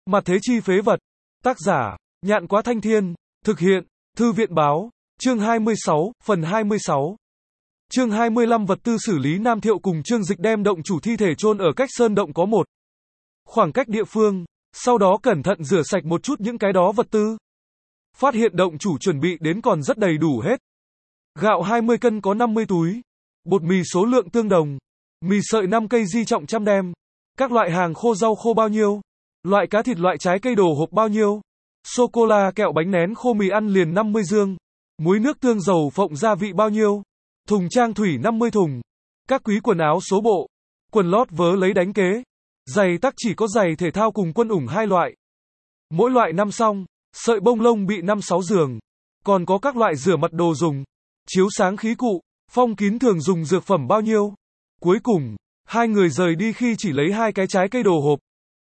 Mặt thế chi phế vật. Tác giả, Nhạn Quá Thanh Thiên. Thực hiện, Thư viện Báo. Chương 26, phần 26. Chương 25 vật tư xử lý. Nam Thiệu cùng Trương Dịch đem động chủ thi thể chôn ở cách sơn động có một khoảng cách địa phương, sau đó cẩn thận rửa sạch một chút những cái đó vật tư. Phát hiện động chủ chuẩn bị đến còn rất đầy đủ hết. Gạo 20 cân có 50 túi, bột mì số lượng tương đồng, mì sợi 5 cây di trọng trăm đem, các loại hàng khô rau khô bao nhiêu, loại cá thịt loại trái cây đồ hộp bao nhiêu, sô-cô-la kẹo bánh nén khô mì ăn liền 50 dương, muối nước tương dầu phộng gia vị bao nhiêu, thùng trang thủy 50 thùng, các quý quần áo số bộ, quần lót vớ lấy đánh kế, giày tắc chỉ có giày thể thao cùng quân ủng 2 loại, mỗi loại 5 song, sợi bông lông bị 5-6 giường, còn có các loại rửa mặt đồ dùng, chiếu sáng khí cụ, phong kín thường dùng dược phẩm bao nhiêu. Cuối cùng, hai người rời đi khi chỉ lấy 2 cái trái cây đồ hộp,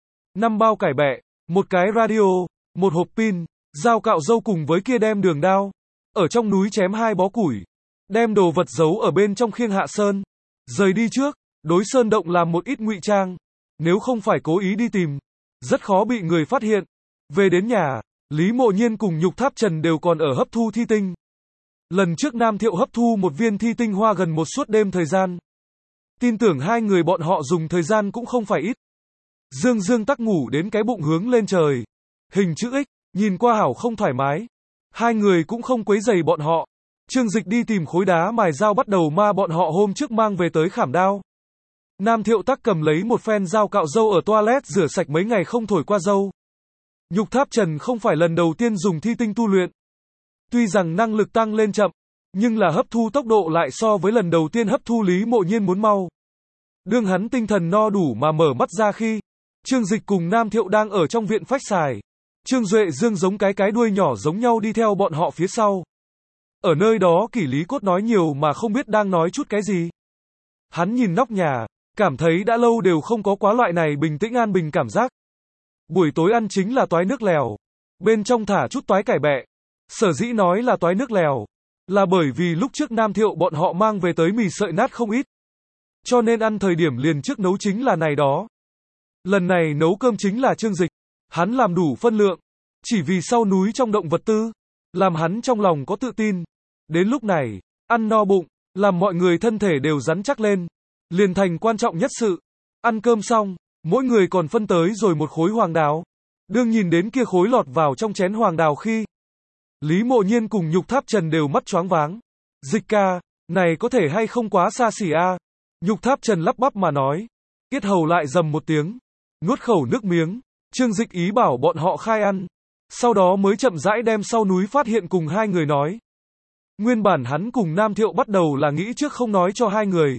5 bao cải bẹ, một cái radio, một hộp pin, dao cạo râu cùng với kia đem đường đao. Ở trong núi chém 2 bó củi, đem đồ vật giấu ở bên trong khiêng hạ sơn. Rời đi trước, đối sơn động làm một ít ngụy trang, nếu không phải cố ý đi tìm, rất khó bị người phát hiện. Về đến nhà, Lý Mộ Nhiên cùng Nhục Tháp Trần đều còn ở hấp thu thi tinh. Lần trước Nam Thiệu hấp thu một viên thi tinh hoa gần một suốt đêm thời gian. Tin tưởng hai người bọn họ dùng thời gian cũng không phải ít. Dương Dương tắc ngủ đến cái bụng hướng lên trời. Hình chữ X, nhìn qua hảo không thoải mái. Hai người cũng không quấy rầy bọn họ. Trương Dịch đi tìm khối đá mài dao bắt đầu ma bọn họ hôm trước mang về tới khảm đao. Nam Thiệu tắc cầm lấy một phen dao cạo râu ở toilet rửa sạch mấy ngày không thổi qua râu. Nhục Tháp Trần không phải lần đầu tiên dùng thi tinh tu luyện. Tuy rằng năng lực tăng lên chậm, nhưng là hấp thu tốc độ lại so với lần đầu tiên hấp thu Lý Mộ Nhiên muốn mau. Đương hắn tinh thần no đủ mà mở mắt ra khi, Trương Dịch cùng Nam Thiệu đang ở trong viện phách xài. Trương Duệ Dương giống cái đuôi nhỏ giống nhau đi theo bọn họ phía sau. Ở nơi đó Kỷ Lý Cốt nói nhiều mà không biết đang nói chút cái gì. Hắn nhìn nóc nhà, cảm thấy đã lâu đều không có quá loại này bình tĩnh an bình cảm giác. Buổi tối ăn chính là toái nước lèo, bên trong thả chút toái cải bẹ. Sở dĩ nói là toái nước lèo, là bởi vì lúc trước Nam Thiệu bọn họ mang về tới mì sợi nát không ít. Cho nên ăn thời điểm liền trước nấu chính là này đó. Lần này nấu cơm chính là Trương Dịch, hắn làm đủ phân lượng, chỉ vì sau núi trong động vật tư, làm hắn trong lòng có tự tin. Đến lúc này, ăn no bụng, làm mọi người thân thể đều rắn chắc lên, liền thành quan trọng nhất sự. Ăn cơm xong, mỗi người còn phân tới rồi một khối hoàng đào. Đương nhìn đến kia khối lọt vào trong chén hoàng đào khi, Lý Mộ Nhiên cùng Nhục Tháp Trần đều mắt choáng váng. Dịch ca, này có thể hay không quá xa xỉ a? Nhục Tháp Trần lắp bắp mà nói. Yết hầu lại rầm một tiếng, nuốt khẩu nước miếng. Trương Dịch ý bảo bọn họ khai ăn, sau đó mới chậm rãi đem sau núi phát hiện cùng hai người nói. Nguyên bản hắn cùng Nam Thiệu bắt đầu là nghĩ trước không nói cho hai người,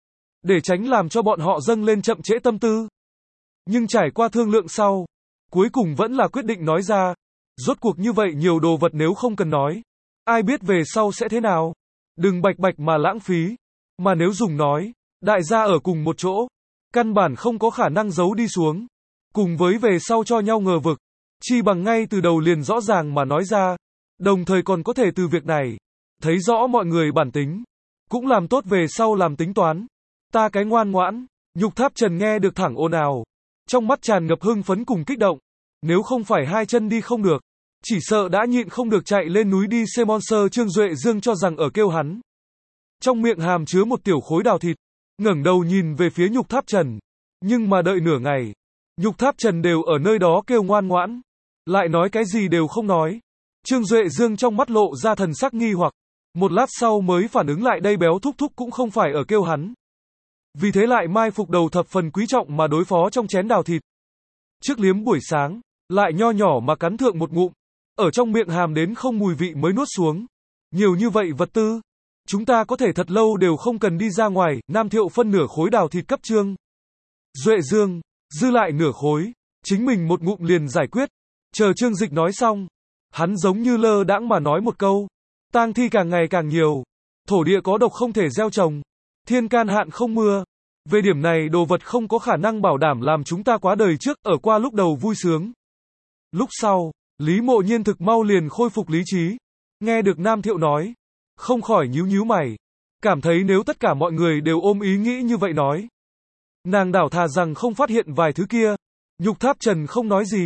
để tránh làm cho bọn họ dâng lên chậm trễ tâm tư. Nhưng trải qua thương lượng sau, cuối cùng vẫn là quyết định nói ra. Rốt cuộc như vậy nhiều đồ vật nếu không cần nói, ai biết về sau sẽ thế nào. Đừng bạch bạch mà lãng phí, mà nếu dùng nói, đại gia ở cùng một chỗ, căn bản không có khả năng giấu đi xuống. Cùng với về sau cho nhau ngờ vực, chi bằng ngay từ đầu liền rõ ràng mà nói ra, đồng thời còn có thể từ việc này, thấy rõ mọi người bản tính, cũng làm tốt về sau làm tính toán. Ta cái ngoan ngoãn. Nhục Tháp Trần nghe được thẳng ồn ào, trong mắt tràn ngập hưng phấn cùng kích động. Nếu không phải hai chân đi không được, chỉ sợ đã nhịn không được chạy lên núi đi xem monster. Trương Duệ Dương cho rằng ở kêu hắn. Trong miệng hàm chứa một tiểu khối đào thịt, ngẩng đầu nhìn về phía Nhục Tháp Trần. Nhưng mà đợi nửa ngày, Nhục Tháp Trần đều ở nơi đó kêu ngoan ngoãn, lại nói cái gì đều không nói. Trương Duệ Dương trong mắt lộ ra thần sắc nghi hoặc, một lát sau mới phản ứng lại đây béo thúc thúc cũng không phải ở kêu hắn. Vì thế lại mai phục đầu thập phần quý trọng mà đối phó trong chén đào thịt. Trước liếm buổi sáng, lại nho nhỏ mà cắn thượng một ngụm, ở trong miệng hàm đến không mùi vị mới nuốt xuống. Nhiều như vậy vật tư, chúng ta có thể thật lâu đều không cần đi ra ngoài. Nam Thiệu phân nửa khối đào thịt cấp Trương Duệ Dương, dư lại nửa khối, chính mình một ngụm liền giải quyết. Chờ Trương Dịch nói xong, hắn giống như lơ đãng mà nói một câu, tang thi càng ngày càng nhiều, thổ địa có độc không thể gieo trồng, thiên can hạn không mưa. Về điểm này đồ vật không có khả năng bảo đảm làm chúng ta quá đời trước ở qua lúc đầu vui sướng. Lúc sau, Lý Mộ Nhiên thực mau liền khôi phục lý trí. Nghe được Nam Thiệu nói, không khỏi nhíu mày, cảm thấy nếu tất cả mọi người đều ôm ý nghĩ như vậy nói, nàng đảo thà rằng không phát hiện vài thứ kia. Nhục Tháp Trần không nói gì,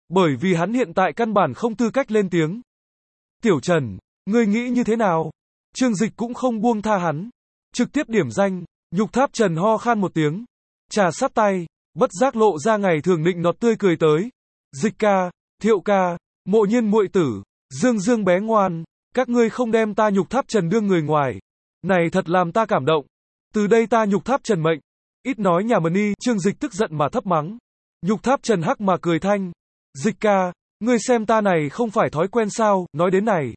Bởi vì hắn hiện tại căn bản không tư cách lên tiếng. Tiểu Trần, ngươi nghĩ như thế nào? Trương Dịch cũng không buông tha hắn. Trực tiếp điểm danh, Nhục Tháp Trần ho khan một tiếng. Trà sát tay, bất giác lộ ra ngày thường nịnh nọt tươi cười tới. Dịch ca, Thiệu ca, Mộ Nhiên muội tử, Dương Dương bé ngoan, các ngươi không đem ta Nhục Tháp Trần đương người ngoài. Này thật làm ta cảm động. Từ đây ta Nhục Tháp Trần mệnh. Ít nói nhà mần y, Trương Dịch tức giận mà thấp mắng. Nhục Tháp Trần hắc mà cười thanh. Dịch ca, ngươi xem ta này không phải thói quen sao, nói đến này.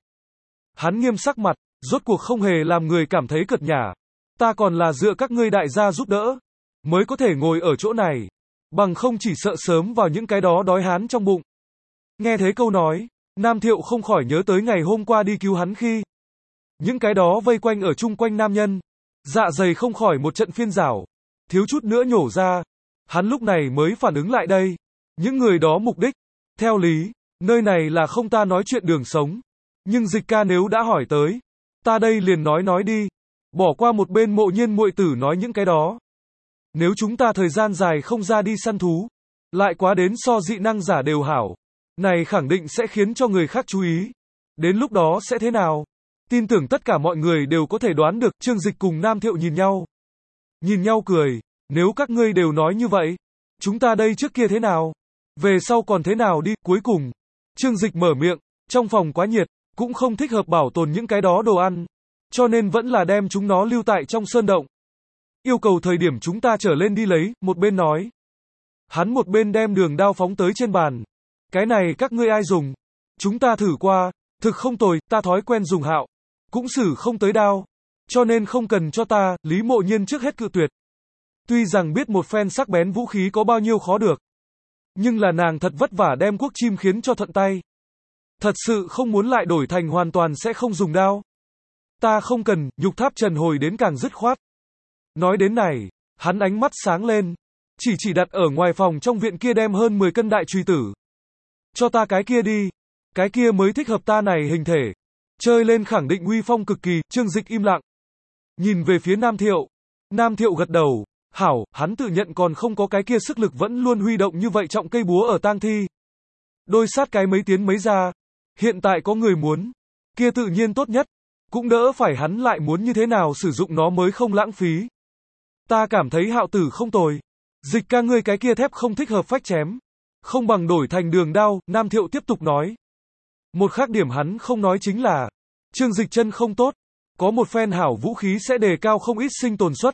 Hắn nghiêm sắc mặt, rốt cuộc không hề làm người cảm thấy cợt nhả. Ta còn là dựa các ngươi đại gia giúp đỡ, mới có thể ngồi ở chỗ này. Bằng không chỉ sợ sớm vào những cái đó đói hán trong bụng. Nghe thế câu nói, Nam Thiệu không khỏi nhớ tới ngày hôm qua đi cứu hắn khi. Những cái đó vây quanh ở chung quanh nam nhân. Dạ dày không khỏi một trận phiên rảo. Thiếu chút nữa nhổ ra. Hắn lúc này mới phản ứng lại đây. Những người đó mục đích. Theo lý, nơi này là không ta nói chuyện đường sống. Nhưng Dịch ca nếu đã hỏi tới, ta đây liền nói đi. Bỏ qua một bên Mộ Nhiên muội tử nói những cái đó. Nếu chúng ta thời gian dài không ra đi săn thú, lại quá đến so dị năng giả đều hảo. Này khẳng định sẽ khiến cho người khác chú ý. Đến lúc đó sẽ thế nào? Tin tưởng tất cả mọi người đều có thể đoán được. Trương Dịch cùng Nam Thiệu nhìn nhau. Nhìn nhau cười. Nếu các ngươi đều nói như vậy, chúng ta đây trước kia thế nào? Về sau còn thế nào đi? Cuối cùng, Trương Dịch mở miệng. Trong phòng quá nhiệt, cũng không thích hợp bảo tồn những cái đó đồ ăn. Cho nên vẫn là đem chúng nó lưu tại trong sơn động. Yêu cầu thời điểm chúng ta trở lên đi lấy, một bên nói. Hắn một bên đem đường đao phóng tới trên bàn. Cái này các ngươi ai dùng? Chúng ta thử qua, thực không tồi, ta thói quen dùng hạo. Cũng xử không tới đao. Cho nên không cần cho ta, Lý Mộ Nhiên trước hết cự tuyệt. Tuy rằng biết một phen sắc bén vũ khí có bao nhiêu khó được. Nhưng là nàng thật vất vả đem quốc chim khiến cho thuận tay. Thật sự không muốn lại đổi thành hoàn toàn sẽ không dùng đao. Ta không cần, Nhục Tháp Trần hồi đến càng dứt khoát. Nói đến này, hắn ánh mắt sáng lên. Chỉ đặt ở ngoài phòng trong viện kia đem hơn 10 cân đại truy tử. Cho ta cái kia đi. Cái kia mới thích hợp ta này hình thể. Chơi lên khẳng định uy phong cực kỳ. Trương Dịch im lặng. Nhìn về phía Nam Thiệu. Nam Thiệu gật đầu. Hảo, hắn tự nhận còn không có cái kia sức lực vẫn luôn huy động như vậy trọng cây búa ở tang thi. Đôi sát cái mấy tiến mấy ra. Hiện tại có người muốn. Kia tự nhiên tốt nhất. Cũng đỡ phải hắn lại muốn như thế nào sử dụng nó mới không lãng phí. Ta cảm thấy hạo tử không tồi. Dịch ca ngươi cái kia thép không thích hợp phách chém. Không bằng đổi thành đường đao, Nam Thiệu tiếp tục nói. Một khác điểm hắn không nói chính là, Trương Dịch chân không tốt. Có một phen hảo vũ khí sẽ đề cao không ít sinh tồn suất.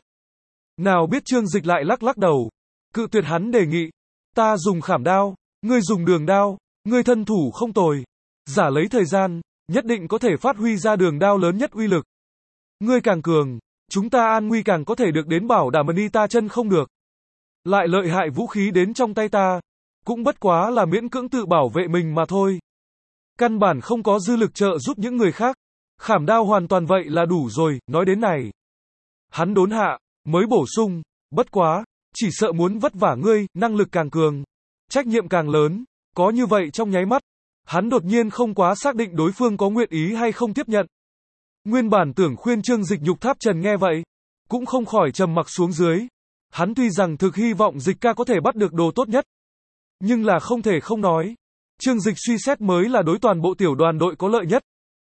Nào biết Trương Dịch lại lắc đầu. Cự tuyệt hắn đề nghị. Ta dùng khảm đao, ngươi dùng đường đao, ngươi thân thủ không tồi. Giả lấy thời gian, nhất định có thể phát huy ra đường đao lớn nhất uy lực. Ngươi càng cường, chúng ta an nguy càng có thể được đến bảo đảm ni ta chân không được. Lại lợi hại vũ khí đến trong tay ta, cũng bất quá là miễn cưỡng tự bảo vệ mình mà thôi. Căn bản không có dư lực trợ giúp những người khác. Khảm đao hoàn toàn vậy là đủ rồi, nói đến này. Hắn đốn hạ, mới bổ sung, bất quá, chỉ sợ muốn vất vả ngươi, năng lực càng cường, trách nhiệm càng lớn, có như vậy trong nháy mắt. Hắn đột nhiên không quá xác định đối phương có nguyện ý hay không tiếp nhận. Nguyên bản tưởng khuyên Trương Dịch Nhục Tháp Trần nghe vậy, cũng không khỏi trầm mặc xuống dưới. Hắn tuy rằng thực hy vọng Dịch ca có thể bắt được đồ tốt nhất, nhưng là không thể không nói. Trương Dịch suy xét mới là đối toàn bộ tiểu đoàn đội có lợi nhất.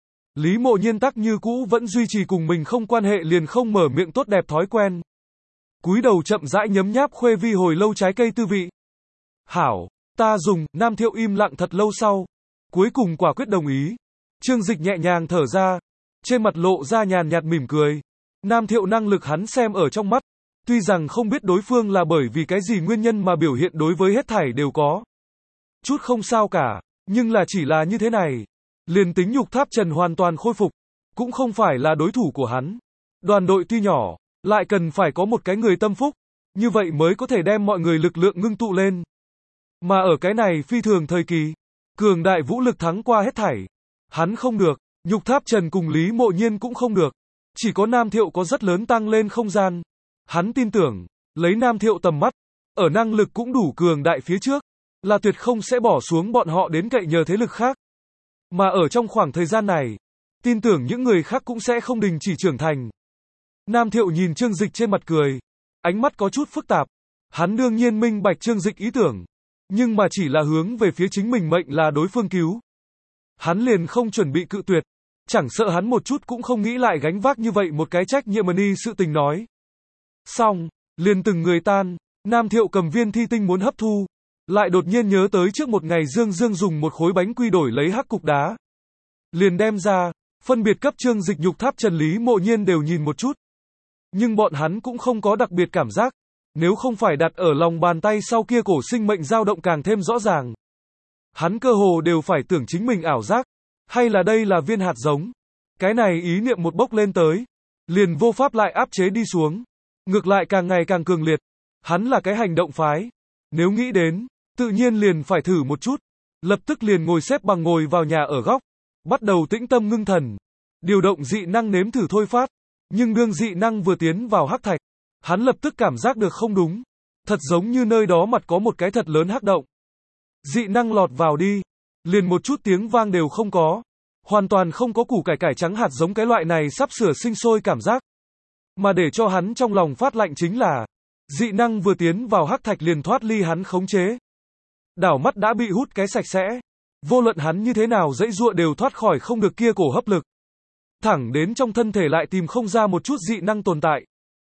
Lý Mộ Nhiên tắc như cũ vẫn duy trì cùng mình không quan hệ liền không mở miệng tốt đẹp thói quen. Cúi đầu chậm rãi nhấm nháp khuê vi hồi lâu trái cây tư vị. Hảo, ta dùng, Nam Thiệu im lặng thật lâu sau. Cuối cùng quả quyết đồng ý. Trương Dịch nhẹ nhàng thở ra. Trên mặt lộ ra nhàn nhạt mỉm cười. Nam Thiệu năng lực hắn xem ở trong mắt. Tuy rằng không biết đối phương là bởi vì cái gì nguyên nhân mà biểu hiện đối với hết thảy đều có. Chút không sao cả. Nhưng là chỉ là như thế này. Liền tính Nhục Tháp Trần hoàn toàn khôi phục. Cũng không phải là đối thủ của hắn. Đoàn đội tuy nhỏ. Lại cần phải có một cái người tâm phúc. Như vậy mới có thể đem mọi người lực lượng ngưng tụ lên. Mà ở cái này phi thường thời kỳ. Cường đại vũ lực thắng qua hết thảy. Hắn không được. Nhục Tháp Trần cùng Lý Mộ Nhiên cũng không được. Chỉ có Nam Thiệu có rất lớn tăng lên không gian. Hắn tin tưởng. Lấy Nam Thiệu tầm mắt. Ở năng lực cũng đủ cường đại phía trước. Là tuyệt không sẽ bỏ xuống bọn họ đến cậy nhờ thế lực khác. Mà ở trong khoảng thời gian này. Tin tưởng những người khác cũng sẽ không đình chỉ trưởng thành. Nam Thiệu nhìn Trương Dịch trên mặt cười. Ánh mắt có chút phức tạp. Hắn đương nhiên minh bạch Trương Dịch ý tưởng. nhưng mà chỉ là hướng về phía chính mình mệnh là đối phương cứu. Hắn liền không chuẩn bị cự tuyệt, chẳng sợ hắn một chút cũng không nghĩ lại gánh vác như vậy một cái trách nhiệm ni sự tình nói. Xong, liền từng người tan, Nam Thiệu cầm viên thi tinh muốn hấp thu, lại đột nhiên nhớ tới trước một ngày Dương Dương dùng một khối bánh quy đổi lấy hắc cục đá. Liền đem ra, phân biệt cấp Trương Dịch Nhục Tháp Trần Lý Mộ Nhiên đều nhìn một chút. Nhưng bọn hắn cũng không có đặc biệt cảm giác, nếu không phải đặt ở lòng bàn tay sau kia cổ sinh mệnh dao động càng thêm rõ ràng. Hắn cơ hồ đều phải tưởng chính mình ảo giác, hay là đây là viên hạt giống. Cái này ý niệm một bốc lên tới, liền vô pháp lại áp chế đi xuống, ngược lại càng ngày càng cường liệt. Hắn là cái hành động phái, nếu nghĩ đến, tự nhiên liền phải thử một chút, lập tức liền ngồi xếp bằng ngồi vào nhà ở góc, bắt đầu tĩnh tâm ngưng thần, điều động dị năng nếm thử thôi phát, nhưng đương dị năng vừa tiến vào hắc thạch, hắn lập tức cảm giác được không đúng, thật giống như nơi đó mặt có một cái thật lớn hắc động. Dị năng lọt vào đi, liền một chút tiếng vang đều không có, hoàn toàn không có củ cải trắng hạt giống cái loại này sắp sửa sinh sôi cảm giác. Mà để cho hắn trong lòng phát lạnh chính là, dị năng vừa tiến vào hắc thạch liền thoát ly hắn khống chế. Đảo mắt đã bị hút cái sạch sẽ, vô luận hắn như thế nào dãy giụa đều thoát khỏi không được kia cổ hấp lực. Thẳng đến trong thân thể lại tìm không ra một chút dị năng tồn tại.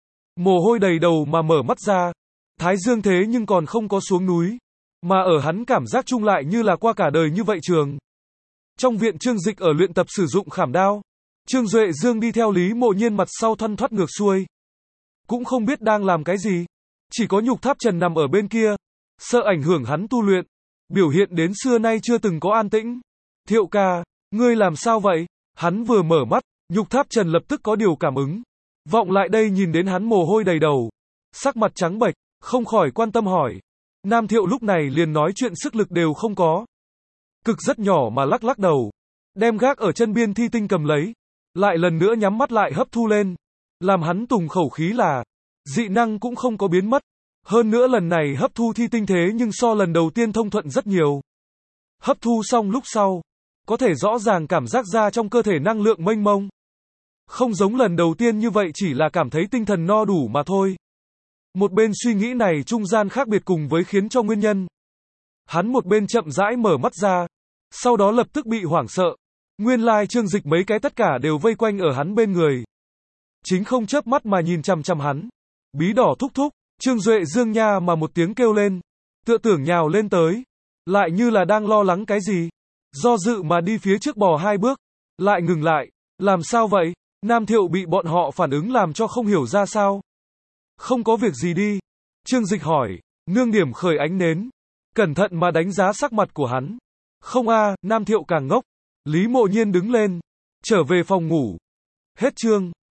Mồ hôi đầy đầu mà mở mắt ra, thái dương thế nhưng còn không có xuống núi, mà ở hắn cảm giác chung lại như là qua cả đời như vậy trường. Trong viện Trương Dịch ở luyện tập sử dụng khảm đao, Trương Duệ Dương đi theo Lý Mộ Nhiên mặt sau thoăn thoắt ngược xuôi. Cũng không biết đang làm cái gì, chỉ có Nhục Tháp Trần nằm ở bên kia, sợ ảnh hưởng hắn tu luyện, biểu hiện đến xưa nay chưa từng có an tĩnh. Thiệu ca, ngươi làm sao vậy? Hắn vừa mở mắt, Nhục Tháp Trần lập tức có điều cảm ứng. Vọng lại đây nhìn đến hắn mồ hôi đầy đầu, sắc mặt trắng bệch, không khỏi quan tâm hỏi. Nam Thiệu lúc này liền nói chuyện sức lực đều không có. Cực rất nhỏ mà lắc lắc đầu, đem gác ở chân biên thi tinh cầm lấy, lại lần nữa nhắm mắt lại hấp thu lên. Làm hắn tùng khẩu khí là, dị năng cũng không có biến mất. Hơn nữa lần này hấp thu thi tinh thế nhưng so lần đầu tiên thông thuận rất nhiều. Hấp thu xong lúc sau, có thể rõ ràng cảm giác ra trong cơ thể năng lượng mênh mông. Không giống lần đầu tiên như vậy chỉ là cảm thấy tinh thần no đủ mà thôi. Một bên suy nghĩ này trung gian khác biệt cùng với khiến cho nguyên nhân. Hắn một bên chậm rãi mở mắt ra, sau đó lập tức bị hoảng sợ. Nguyên lai Trương Dịch mấy cái tất cả đều vây quanh ở hắn bên người. Chính không chớp mắt mà nhìn chằm chằm hắn. Bí đỏ thúc thúc, Trương Duệ Dương nha mà một tiếng kêu lên, tựa tưởng nhào lên tới, lại như là đang lo lắng cái gì. Do dự mà đi phía trước bò 2 bước, lại ngừng lại, làm sao vậy? Nam Thiệu bị bọn họ phản ứng làm cho không hiểu ra sao. Không có việc gì đi. Trương Dịch hỏi, nương điểm khởi ánh nến, cẩn thận mà đánh giá sắc mặt của hắn. Không a, Nam Thiệu càng ngốc. Lý Mộ Nhiên đứng lên, trở về phòng ngủ. Hết chương.